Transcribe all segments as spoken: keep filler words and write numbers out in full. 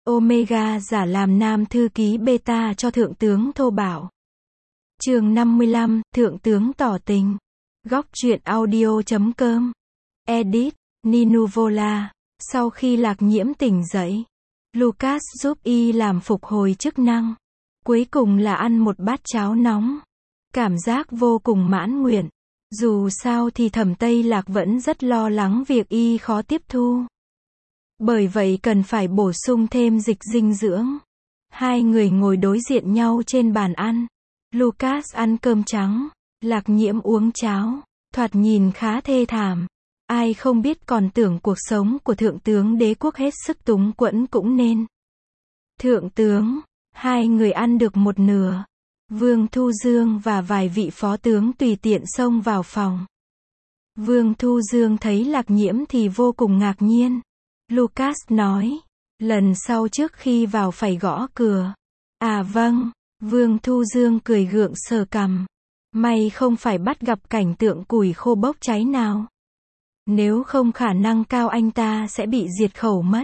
Omega giả làm nam thư ký beta cho thượng tướng thô bạo. Chương năm mươi lăm, thượng tướng tỏ tình. Góc truyện audio chấm com. Edit, Ninuvola. Sau khi Lạc Nhiễm tỉnh dậy, Lucas giúp y làm phục hồi chức năng. Cuối cùng là ăn một bát cháo nóng. Cảm giác vô cùng mãn nguyện. Dù sao thì Thẩm Tây Lạc vẫn rất lo lắng việc y khó tiếp thu. Bởi vậy cần phải bổ sung thêm dịch dinh dưỡng. Hai người ngồi đối diện nhau trên bàn ăn. Lucas ăn cơm trắng, Lạc Nhiễm uống cháo, thoạt nhìn khá thê thảm. Ai không biết còn tưởng cuộc sống của thượng tướng đế quốc hết sức túng quẫn cũng nên. Thượng tướng, hai người ăn được một nửa. Vương Thu Dương và vài vị phó tướng tùy tiện xông vào phòng. Vương Thu Dương thấy Lạc Nhiễm thì vô cùng ngạc nhiên. Lucas nói, lần sau trước khi vào phải gõ cửa. À vâng, Vương Thu Dương cười gượng sờ cằm. May không phải bắt gặp cảnh tượng củi khô bốc cháy nào. Nếu không khả năng cao anh ta sẽ bị diệt khẩu mất.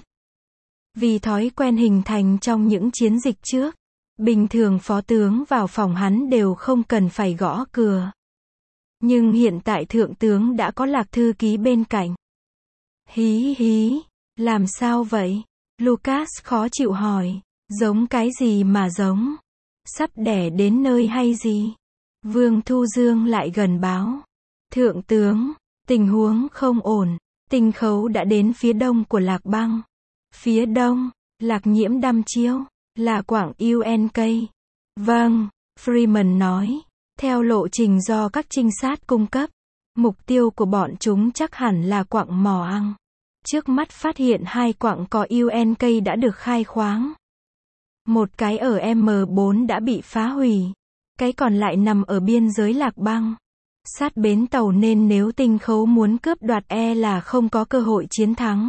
Vì thói quen hình thành trong những chiến dịch trước, bình thường phó tướng vào phòng hắn đều không cần phải gõ cửa. Nhưng hiện tại thượng tướng đã có Lạc thư ký bên cạnh. Hí hí, làm sao vậy? Lucas khó chịu hỏi. Giống cái gì mà giống? Sắp đẻ đến nơi hay gì? Vương Thu Dương lại gần báo. Thượng tướng, tình huống không ổn. Tinh khấu đã đến phía đông của Lạc Băng. Phía đông, Lạc Nhiễm đăm chiêu, là quảng u en ca. Vâng, Freeman nói. Theo lộ trình do các trinh sát cung cấp, mục tiêu của bọn chúng chắc hẳn là quặng mỏ ăn. Trước mắt phát hiện hai quặng có u en ca đã được khai khoáng. Một cái ở em bốn đã bị phá hủy. Cái còn lại nằm ở biên giới Lạc Băng. Sát bến tàu nên nếu tinh khấu muốn cướp đoạt e là không có cơ hội chiến thắng.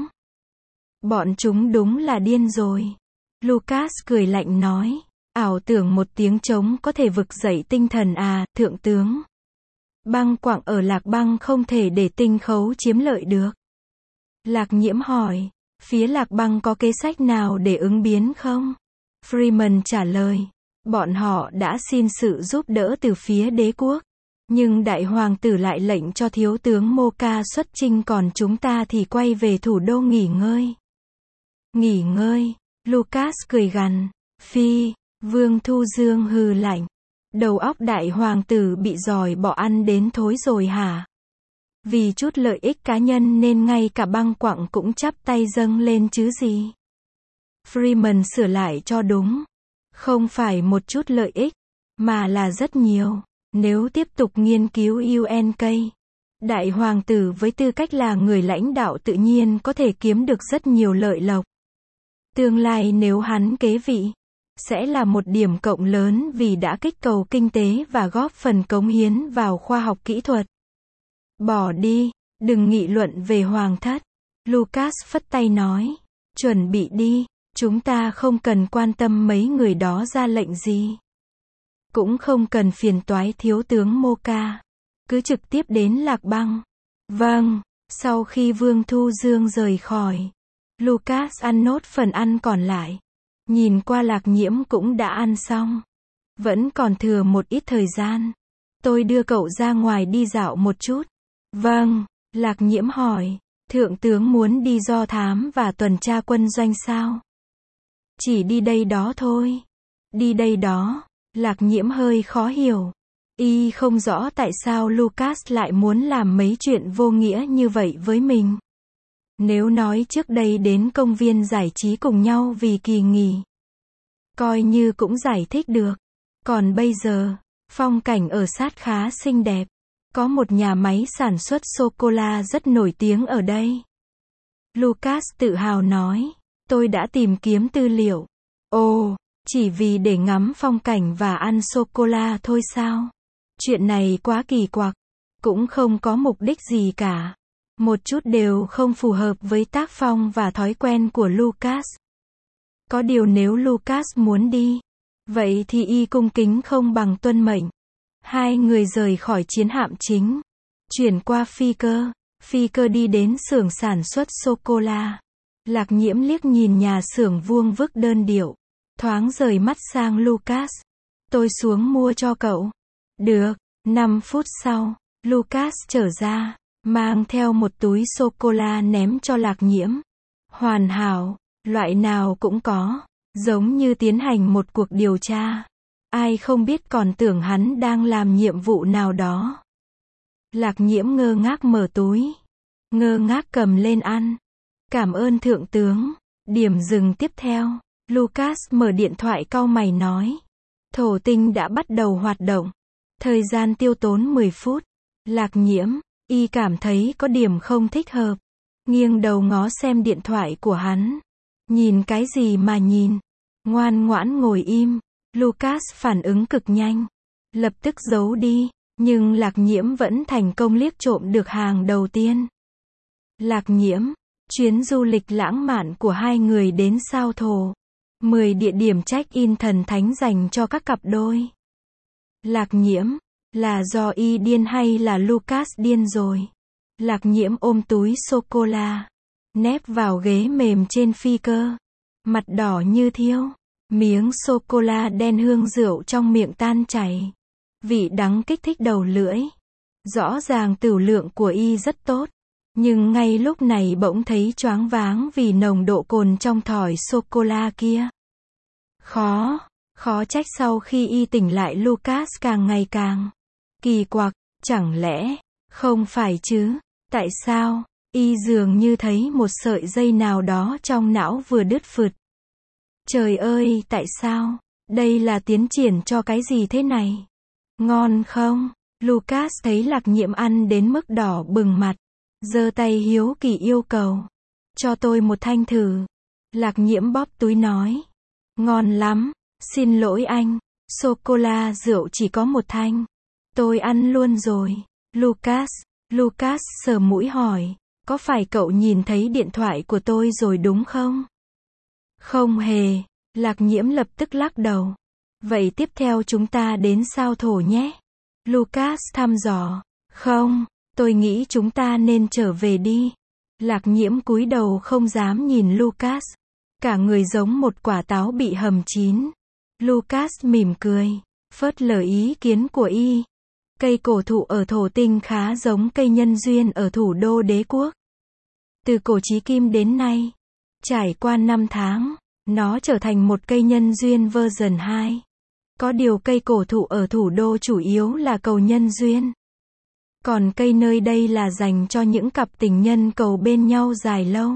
Bọn chúng đúng là điên rồi. Lucas cười lạnh nói. Ảo tưởng một tiếng trống có thể vực dậy tinh thần à, thượng tướng. Băng quặng ở Lạc Băng không thể để tinh khấu chiếm lợi được. Lạc Nhiễm hỏi. Phía Lạc Băng có kế sách nào để ứng biến không? Freeman trả lời. Bọn họ đã xin sự giúp đỡ từ phía đế quốc. Nhưng đại hoàng tử lại lệnh cho thiếu tướng Moka xuất chinh còn chúng ta thì quay về thủ đô nghỉ ngơi. Nghỉ ngơi, Lucas cười gằn. Phi, Vương Thu Dương hừ lạnh. Đầu óc đại hoàng tử bị giòi bỏ ăn đến thối rồi hả? Vì chút lợi ích cá nhân nên ngay cả băng quặng cũng chắp tay dâng lên chứ gì. Freeman sửa lại cho đúng. Không phải một chút lợi ích, mà là rất nhiều. Nếu tiếp tục nghiên cứu u en ca, đại hoàng tử với tư cách là người lãnh đạo tự nhiên có thể kiếm được rất nhiều lợi lộc. Tương lai nếu hắn kế vị, sẽ là một điểm cộng lớn vì đã kích cầu kinh tế và góp phần cống hiến vào khoa học kỹ thuật. Bỏ đi, đừng nghị luận về hoàng thất. Lucas phất tay nói, chuẩn bị đi, chúng ta không cần quan tâm mấy người đó ra lệnh gì. Cũng không cần phiền toái thiếu tướng Moka. Cứ trực tiếp đến Lạc Băng. Vâng, sau khi Vương Thu Dương rời khỏi, Lucas ăn nốt phần ăn còn lại. Nhìn qua Lạc Nhiễm cũng đã ăn xong. Vẫn còn thừa một ít thời gian. Tôi đưa cậu ra ngoài đi dạo một chút. Vâng, Lạc Nhiễm hỏi. Thượng tướng muốn đi do thám và tuần tra quân doanh sao? Chỉ đi đây đó thôi. Đi đây đó. Lạc Nhiễm hơi khó hiểu. Y không rõ tại sao Lucas lại muốn làm mấy chuyện vô nghĩa như vậy với mình. Nếu nói trước đây đến công viên giải trí cùng nhau vì kỳ nghỉ, coi như cũng giải thích được. Còn bây giờ, phong cảnh ở sát khá xinh đẹp. Có một nhà máy sản xuất sô-cô-la rất nổi tiếng ở đây. Lucas tự hào nói. Tôi đã tìm kiếm tư liệu. Ồ, chỉ vì để ngắm phong cảnh và ăn sô-cô-la thôi sao? Chuyện này quá kỳ quặc. Cũng không có mục đích gì cả. Một chút đều không phù hợp với tác phong và thói quen của Lucas. Có điều nếu Lucas muốn đi, vậy thì y cung kính không bằng tuân mệnh. Hai người rời khỏi chiến hạm chính. Chuyển qua phi cơ. Phi cơ đi đến xưởng sản xuất sô-cô-la. Lạc Nhiễm liếc nhìn nhà xưởng vuông vức đơn điệu, thoáng rời mắt sang Lucas. Tôi xuống mua cho cậu. Được. năm phút sau, Lucas trở ra, mang theo một túi sô-cô-la ném cho Lạc Nhiễm. Hoàn hảo, loại nào cũng có, giống như tiến hành một cuộc điều tra. Ai không biết còn tưởng hắn đang làm nhiệm vụ nào đó. Lạc Nhiễm ngơ ngác mở túi, ngơ ngác cầm lên ăn. Cảm ơn thượng tướng. Điểm dừng tiếp theo, Lucas mở điện thoại cau mày nói. Thổ tinh đã bắt đầu hoạt động. Thời gian tiêu tốn mười phút. Lạc Nhiễm, y cảm thấy có điểm không thích hợp. Nghiêng đầu ngó xem điện thoại của hắn. Nhìn cái gì mà nhìn. Ngoan ngoãn ngồi im. Lucas phản ứng cực nhanh. Lập tức giấu đi. Nhưng Lạc Nhiễm vẫn thành công liếc trộm được hàng đầu tiên. Lạc Nhiễm, chuyến du lịch lãng mạn của hai người đến sao Thổ. mười địa điểm check-in thần thánh dành cho các cặp đôi. Lạc Nhiễm, là do y điên hay là Lucas điên rồi? Lạc Nhiễm ôm túi sô-cô-la, nép vào ghế mềm trên phi cơ. Mặt đỏ như thiêu, miếng sô-cô-la đen hương rượu trong miệng tan chảy. Vị đắng kích thích đầu lưỡi. Rõ ràng tửu lượng của y rất tốt. Nhưng ngay lúc này bỗng thấy choáng váng vì nồng độ cồn trong thỏi sô-cô-la kia. Khó, khó trách sau khi y tỉnh lại Lucas càng ngày càng kỳ quặc, chẳng lẽ, không phải chứ, tại sao, y dường như thấy một sợi dây nào đó trong não vừa đứt phượt. Trời ơi, tại sao, đây là tiến triển cho cái gì thế này? Ngon không? Lucas thấy Lạc Nhiễm ăn đến mức đỏ bừng mặt. Giơ tay hiếu kỳ yêu cầu. Cho tôi một thanh thử. Lạc Nhiễm bóp túi nói. Ngon lắm. Xin lỗi anh. Sô-cô-la rượu chỉ có một thanh. Tôi ăn luôn rồi. Lucas. Lucas sờ mũi hỏi. Có phải cậu nhìn thấy điện thoại của tôi rồi đúng không? Không hề. Lạc Nhiễm lập tức lắc đầu. Vậy tiếp theo chúng ta đến sao Thổ nhé. Lucas thăm dò. Không. Tôi nghĩ chúng ta nên trở về đi. Lạc Nhiễm cúi đầu không dám nhìn Lucas. Cả người giống một quả táo bị hầm chín. Lucas mỉm cười, phớt lờ ý kiến của y. Cây cổ thụ ở Thổ Tinh khá giống cây nhân duyên ở thủ đô đế quốc. Từ cổ chí kim đến nay, trải qua năm tháng, nó trở thành một cây nhân duyên version hai. Có điều cây cổ thụ ở thủ đô chủ yếu là cầu nhân duyên. Còn cây nơi đây là dành cho những cặp tình nhân cầu bên nhau dài lâu.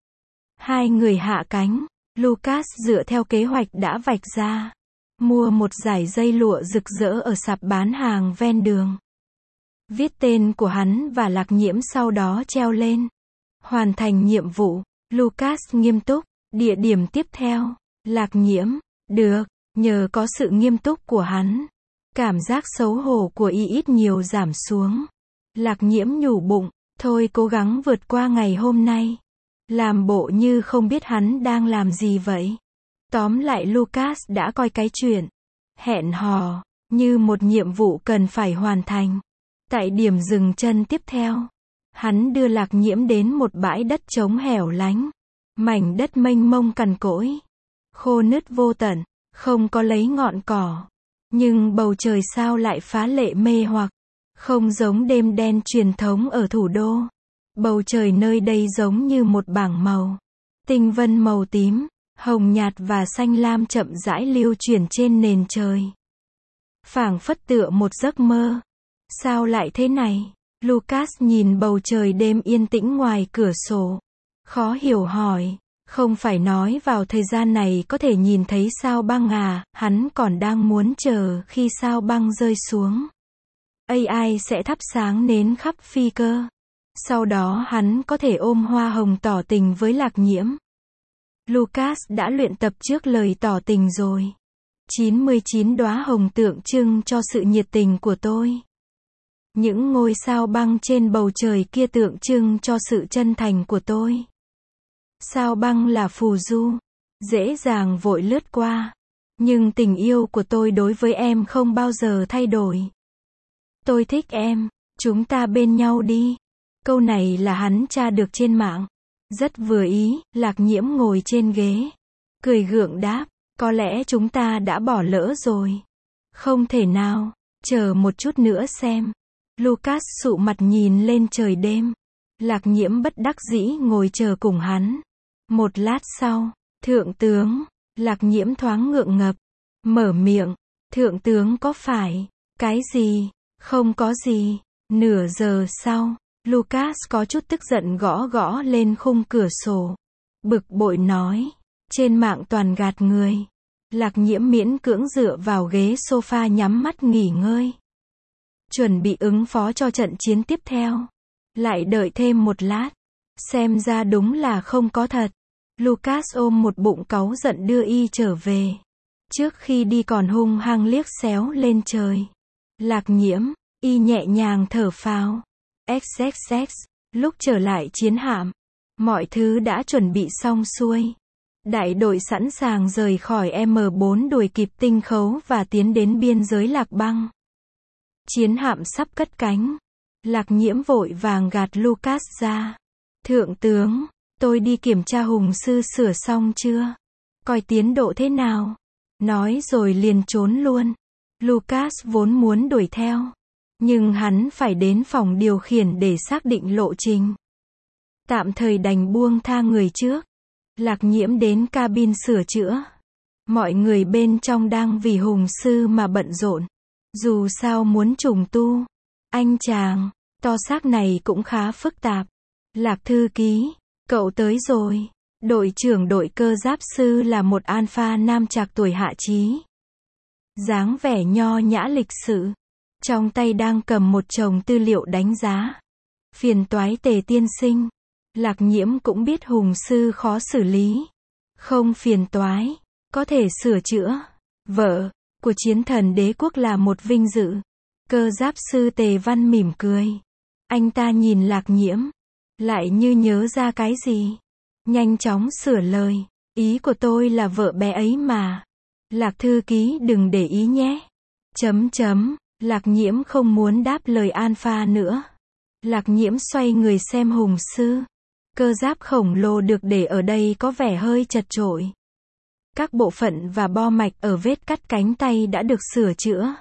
Hai người hạ cánh, Lucas dựa theo kế hoạch đã vạch ra. Mua một dải dây lụa rực rỡ ở sạp bán hàng ven đường. Viết tên của hắn và Lạc Nhiễm sau đó treo lên. Hoàn thành nhiệm vụ, Lucas nghiêm túc. Địa điểm tiếp theo, Lạc Nhiễm. Được, nhờ có sự nghiêm túc của hắn. Cảm giác xấu hổ của y ít nhiều giảm xuống. Lạc Nhiễm nhủ bụng, thôi cố gắng vượt qua ngày hôm nay. Làm bộ như không biết hắn đang làm gì vậy. Tóm lại Lucas đã coi cái chuyện hẹn hò như một nhiệm vụ cần phải hoàn thành. Tại điểm dừng chân tiếp theo, hắn đưa Lạc Nhiễm đến một bãi đất trống hẻo lánh. Mảnh đất mênh mông cằn cỗi, khô nứt vô tận, không có lấy ngọn cỏ. Nhưng bầu trời sao lại phá lệ mê hoặc. Không giống đêm đen truyền thống ở thủ đô. Bầu trời nơi đây giống như một bảng màu. Tinh vân màu tím, hồng nhạt và xanh lam chậm rãi lưu chuyển trên nền trời. Phảng phất tựa một giấc mơ. Sao lại thế này? Lucas nhìn bầu trời đêm yên tĩnh ngoài cửa sổ. Khó hiểu hỏi, không phải nói vào thời gian này có thể nhìn thấy sao băng à, hắn còn đang muốn chờ khi sao băng rơi xuống. a i sẽ thắp sáng nến khắp phi cơ. Sau đó hắn có thể ôm hoa hồng tỏ tình với Lạc Nhiễm. Lucas đã luyện tập trước lời tỏ tình rồi. chín mươi chín đóa hồng tượng trưng cho sự nhiệt tình của tôi. Những ngôi sao băng trên bầu trời kia tượng trưng cho sự chân thành của tôi. Sao băng là phù du, dễ dàng vội lướt qua. Nhưng tình yêu của tôi đối với em không bao giờ thay đổi. Tôi thích em, chúng ta bên nhau đi. Câu này là hắn tra được trên mạng. Rất vừa ý, Lạc Nhiễm ngồi trên ghế. Cười gượng đáp, có lẽ chúng ta đã bỏ lỡ rồi. Không thể nào, chờ một chút nữa xem. Lucas sụ mặt nhìn lên trời đêm. Lạc Nhiễm bất đắc dĩ ngồi chờ cùng hắn. Một lát sau, thượng tướng, Lạc Nhiễm thoáng ngượng ngập. Mở miệng, thượng tướng có phải, cái gì, không có gì. Nửa giờ sau, Lucas có chút tức giận gõ gõ lên khung cửa sổ. Bực bội nói, trên mạng toàn gạt người. Lạc Nhiễm miễn cưỡng dựa vào ghế sofa nhắm mắt nghỉ ngơi. Chuẩn bị ứng phó cho trận chiến tiếp theo. Lại đợi thêm một lát. Xem ra đúng là không có thật. Lucas ôm một bụng cáu giận đưa y trở về. Trước khi đi còn hung hăng liếc xéo lên trời. Lạc Nhiễm, y nhẹ nhàng thở phào. ích ích ích, lúc trở lại chiến hạm. Mọi thứ đã chuẩn bị xong xuôi. Đại đội sẵn sàng rời khỏi em bốn đuổi kịp tinh khấu và tiến đến biên giới Lạc Băng. Chiến hạm sắp cất cánh. Lạc Nhiễm vội vàng gạt Lucas ra. Thượng tướng, tôi đi kiểm tra Hùng sư sửa xong chưa? Coi tiến độ thế nào? Nói rồi liền trốn luôn. Lucas vốn muốn đuổi theo. Nhưng hắn phải đến phòng điều khiển để xác định lộ trình. Tạm thời đành buông tha người trước. Lạc Nhiễm đến cabin sửa chữa. Mọi người bên trong đang vì Hùng sư mà bận rộn. Dù sao muốn trùng tu. Anh chàng, to xác này cũng khá phức tạp. Lạc thư ký, cậu tới rồi. Đội trưởng đội cơ giáp sư là một alpha nam trạc tuổi hạ trí. Dáng vẻ nho nhã lịch sự. Trong tay đang cầm một chồng tư liệu đánh giá. Phiền toái Tề tiên sinh. Lạc Nhiễm cũng biết Hùng sư khó xử lý. Không phiền toái, có thể sửa chữa. Vợ của chiến thần đế quốc là một vinh dự. Cơ giáp sư Tề Văn mỉm cười. Anh ta nhìn Lạc Nhiễm, lại như nhớ ra cái gì. Nhanh chóng sửa lời. Ý của tôi là vợ bé ấy mà. Lạc thư ký đừng để ý nhé. Chấm chấm, Lạc Nhiễm không muốn đáp lời alpha nữa. Lạc Nhiễm xoay người xem Hùng sư. Cơ giáp khổng lồ được để ở đây có vẻ hơi chật chội. Các bộ phận và bo mạch ở vết cắt cánh tay đã được sửa chữa.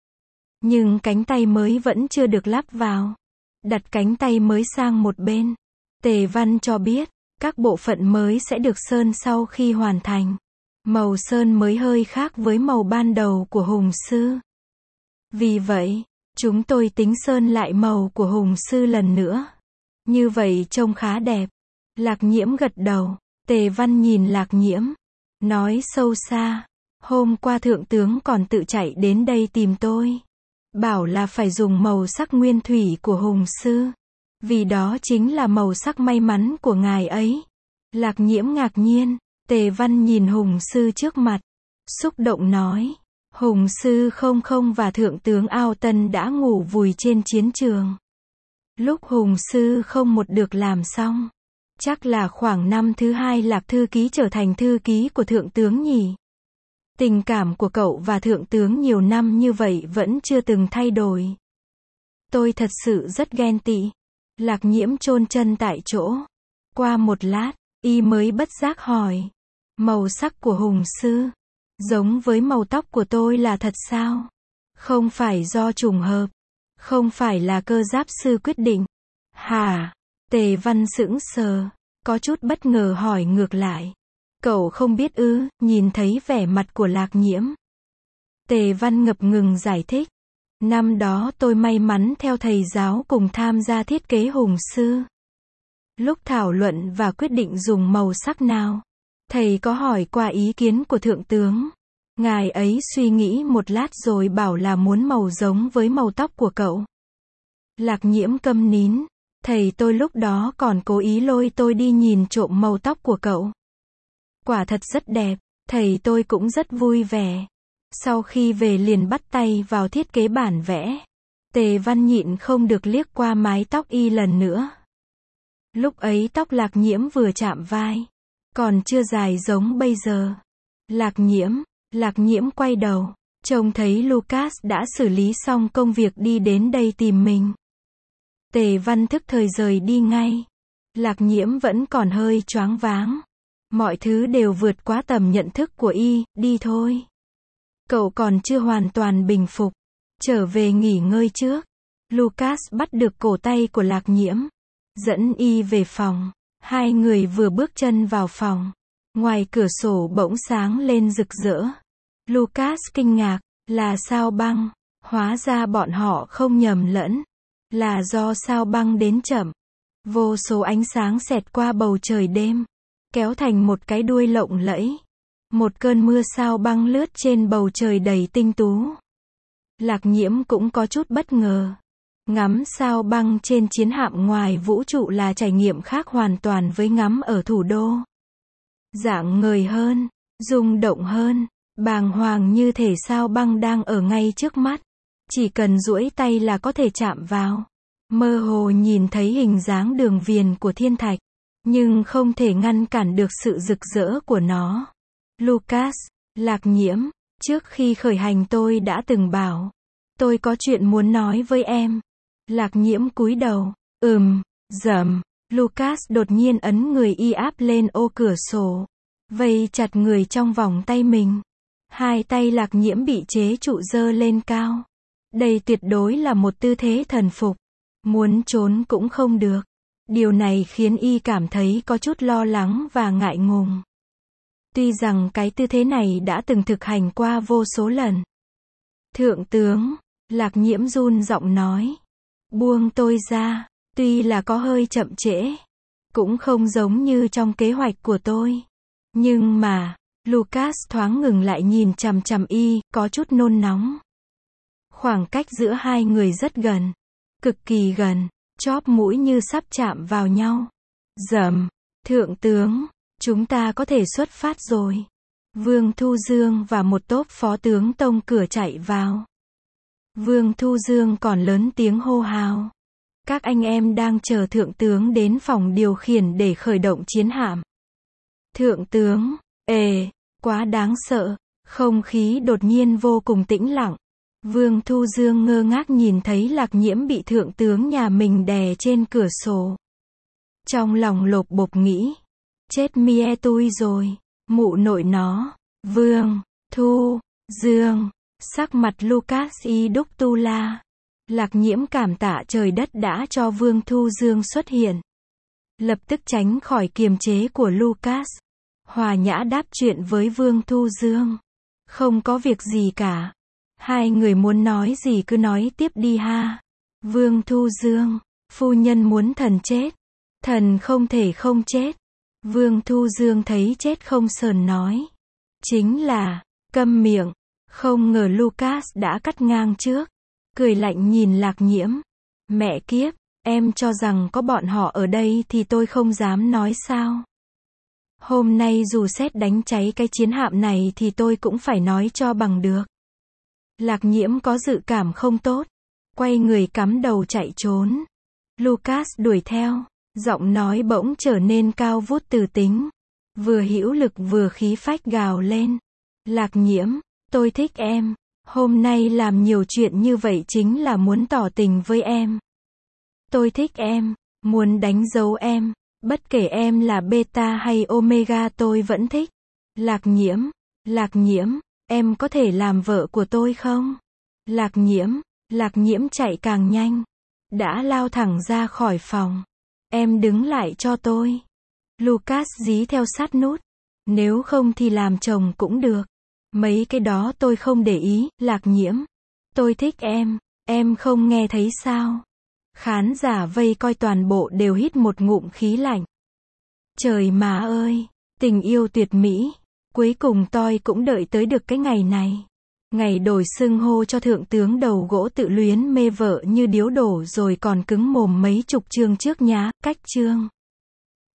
Nhưng cánh tay mới vẫn chưa được lắp vào. Đặt cánh tay mới sang một bên. Tề Văn cho biết, các bộ phận mới sẽ được sơn sau khi hoàn thành. Màu sơn mới hơi khác với màu ban đầu của Hùng sư. Vì vậy, chúng tôi tính sơn lại màu của Hùng sư lần nữa. Như vậy trông khá đẹp. Lạc Nhiễm gật đầu. Tề Văn nhìn Lạc Nhiễm. Nói sâu xa. Hôm qua thượng tướng còn tự chạy đến đây tìm tôi. Bảo là phải dùng màu sắc nguyên thủy của Hùng sư. Vì đó chính là màu sắc may mắn của ngài ấy. Lạc Nhiễm ngạc nhiên. Tề Văn nhìn Hùng sư trước mặt. Xúc động nói. Hùng sư không không và thượng tướng Ao Tân đã ngủ vùi trên chiến trường. Lúc Hùng sư không một được làm xong. Chắc là khoảng năm thứ hai Lạc thư ký trở thành thư ký của thượng tướng nhỉ. Tình cảm của cậu và thượng tướng nhiều năm như vậy vẫn chưa từng thay đổi. Tôi thật sự rất ghen tị. Lạc Nhiễm chôn chân tại chỗ. Qua một lát, y mới bất giác hỏi. Màu sắc của Hùng sư, giống với màu tóc của tôi là thật sao? Không phải do trùng hợp. Không phải là cơ giáp sư quyết định. Hả? Tề Văn sững sờ. Có chút bất ngờ hỏi ngược lại. Cậu không biết ư? Nhìn thấy vẻ mặt của Lạc Nhiễm. Tề Văn ngập ngừng giải thích. Năm đó tôi may mắn theo thầy giáo cùng tham gia thiết kế Hùng sư. Lúc thảo luận và quyết định dùng màu sắc nào, thầy có hỏi qua ý kiến của thượng tướng. Ngài ấy suy nghĩ một lát rồi bảo là muốn màu giống với màu tóc của cậu. Lạc Nhiễm câm nín. Thầy tôi lúc đó còn cố ý lôi tôi đi nhìn trộm màu tóc của cậu. Quả thật rất đẹp, thầy tôi cũng rất vui vẻ. Sau khi về liền bắt tay vào thiết kế bản vẽ. Tề Văn nhịn không được liếc qua mái tóc y lần nữa. Lúc ấy tóc Lạc Nhiễm vừa chạm vai, còn chưa dài giống bây giờ. Lạc Nhiễm, Lạc Nhiễm quay đầu, trông thấy Lucas đã xử lý xong công việc đi đến đây tìm mình. Tề Văn thức thời rời đi ngay. Lạc Nhiễm vẫn còn hơi choáng váng. Mọi thứ đều vượt quá tầm nhận thức của y, đi thôi. Cậu còn chưa hoàn toàn bình phục. Trở về nghỉ ngơi trước. Lucas bắt được cổ tay của Lạc Nhiễm. Dẫn y về phòng. Hai người vừa bước chân vào phòng. Ngoài cửa sổ bỗng sáng lên rực rỡ. Lucas kinh ngạc, là sao băng. Hóa ra bọn họ không nhầm lẫn. Là do sao băng đến chậm. Vô số ánh sáng xẹt qua bầu trời đêm. Kéo thành một cái đuôi lộng lẫy. Một cơn mưa sao băng lướt trên bầu trời đầy tinh tú. Lạc Nhiễm cũng có chút bất ngờ. Ngắm sao băng trên chiến hạm ngoài vũ trụ là trải nghiệm khác hoàn toàn với ngắm ở thủ đô. Rạng ngời hơn, rung động hơn, bàng hoàng như thể sao băng đang ở ngay trước mắt. Chỉ cần duỗi tay là có thể chạm vào. Mơ hồ nhìn thấy hình dáng đường viền của thiên thạch. Nhưng không thể ngăn cản được sự rực rỡ của nó. Lucas, Lạc Nhiễm, trước khi khởi hành tôi đã từng bảo. Tôi có chuyện muốn nói với em. Lạc Nhiễm cúi đầu. Ừm, dầm. Lucas đột nhiên ấn người y áp lên ô cửa sổ. Vây chặt người trong vòng tay mình. Hai tay Lạc Nhiễm bị chế trụ giơ lên cao. Đây tuyệt đối là một tư thế thần phục. Muốn trốn cũng không được. Điều này khiến y cảm thấy có chút lo lắng và ngại ngùng. Tuy rằng cái tư thế này đã từng thực hành qua vô số lần. Thượng tướng, Lạc Nhiễm run giọng nói. Buông tôi ra, tuy là có hơi chậm trễ. Cũng không giống như trong kế hoạch của tôi. Nhưng mà, Lucas thoáng ngừng lại nhìn chằm chằm y, có chút nôn nóng. Khoảng cách giữa hai người rất gần. Cực kỳ gần. Chóp mũi như sắp chạm vào nhau. Dầm. Thượng tướng, chúng ta có thể xuất phát rồi. Vương Thu Dương và một tốp phó tướng tông cửa chạy vào. Vương Thu Dương còn lớn tiếng hô hào. Các anh em đang chờ thượng tướng đến phòng điều khiển để khởi động chiến hạm. Thượng tướng, ề, quá đáng sợ. Không khí đột nhiên vô cùng tĩnh lặng. Vương Thu Dương ngơ ngác nhìn thấy Lạc Nhiễm bị thượng tướng nhà mình đè trên cửa sổ. Trong lòng lộp bộp nghĩ. Chết mie tui rồi. Mụ nội nó. Vương Thu Dương. Sắc mặt Lucas y đúc tu la. Lạc Nhiễm cảm tạ trời đất đã cho Vương Thu Dương xuất hiện. Lập tức tránh khỏi kiềm chế của Lucas. Hòa nhã đáp chuyện với Vương Thu Dương. Không có việc gì cả. Hai người muốn nói gì cứ nói tiếp đi ha. Vương Thu Dương, phu nhân muốn thần chết. Thần không thể không chết. Vương Thu Dương thấy chết không sờn nói. Chính là, câm miệng. Không ngờ Lucas đã cắt ngang trước. Cười lạnh nhìn Lạc Nhiễm. Mẹ kiếp, em cho rằng có bọn họ ở đây thì tôi không dám nói sao. Hôm nay dù xét đánh cháy cái chiến hạm này thì tôi cũng phải nói cho bằng được. Lạc Nhiễm có dự cảm không tốt. Quay người cắm đầu chạy trốn. Lucas đuổi theo. Giọng nói bỗng trở nên cao vút từ tính. Vừa hữu lực vừa khí phách gào lên. Lạc Nhiễm, tôi thích em. Hôm nay làm nhiều chuyện như vậy chính là muốn tỏ tình với em. Tôi thích em. Muốn đánh dấu em. Bất kể em là beta hay omega tôi vẫn thích. Lạc Nhiễm, Lạc Nhiễm, em có thể làm vợ của tôi không? Lạc Nhiễm, Lạc Nhiễm chạy càng nhanh. Đã lao thẳng ra khỏi phòng. Em đứng lại cho tôi. Lucas dí theo sát nút. Nếu không thì làm chồng cũng được. Mấy cái đó tôi không để ý, Lạc Nhiễm. Tôi thích em, em không nghe thấy sao? Khán giả vây coi toàn bộ đều hít một ngụm khí lạnh. Trời má ơi, tình yêu tuyệt mỹ. Cuối cùng tôi cũng đợi tới được cái ngày này. Ngày đổi xưng hô cho thượng tướng đầu gỗ tự luyến mê vợ như điếu đổ rồi còn cứng mồm mấy chục chương trước nhá, cách chương.